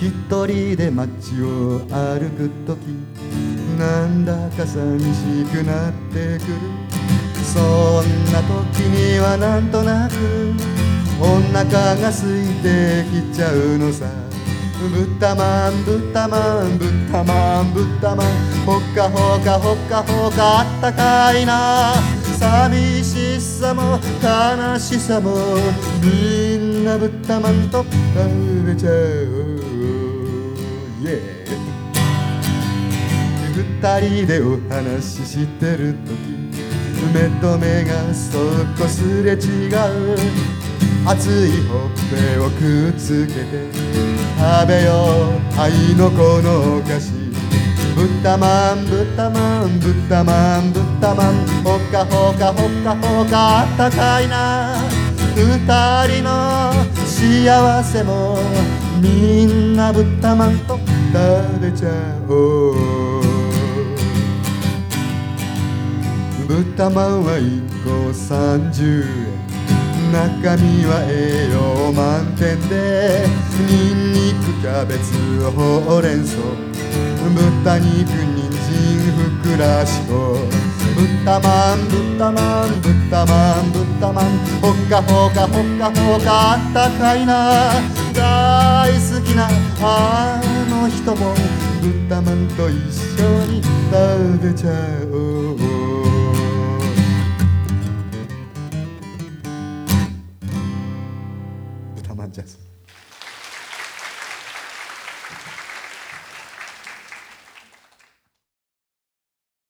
一人で街を歩くときなんだか寂しくなってくる。そんな時にはなんとなくお腹が空いてきちゃうのさ。ぶったまんぶったまんぶったまんぶったまん、ほっかほかほっかほかあったかいな。寂しさも悲しさもみんなぶったまんと食べちゃう。二人でお話ししてるとき目と目がそっとすれ違う。熱いほっぺをくっつけて食べよう愛のこのお菓子。ぶったまんぶったまんぶったまんぶったまん、ほっかほかほっかほかあったかいな。二人の幸せもみんなぶったまんと食べちゃおう。ぶったまんは1個30円、中身は栄養満点でニンニクキャベツほうれん草豚肉人参ふくらしと。ぶったまんぶったまんぶったまんぶったまん、ほっかほかほっかほかあったかいな。大好きなあの人もぶったまんと一緒に食べちゃおう。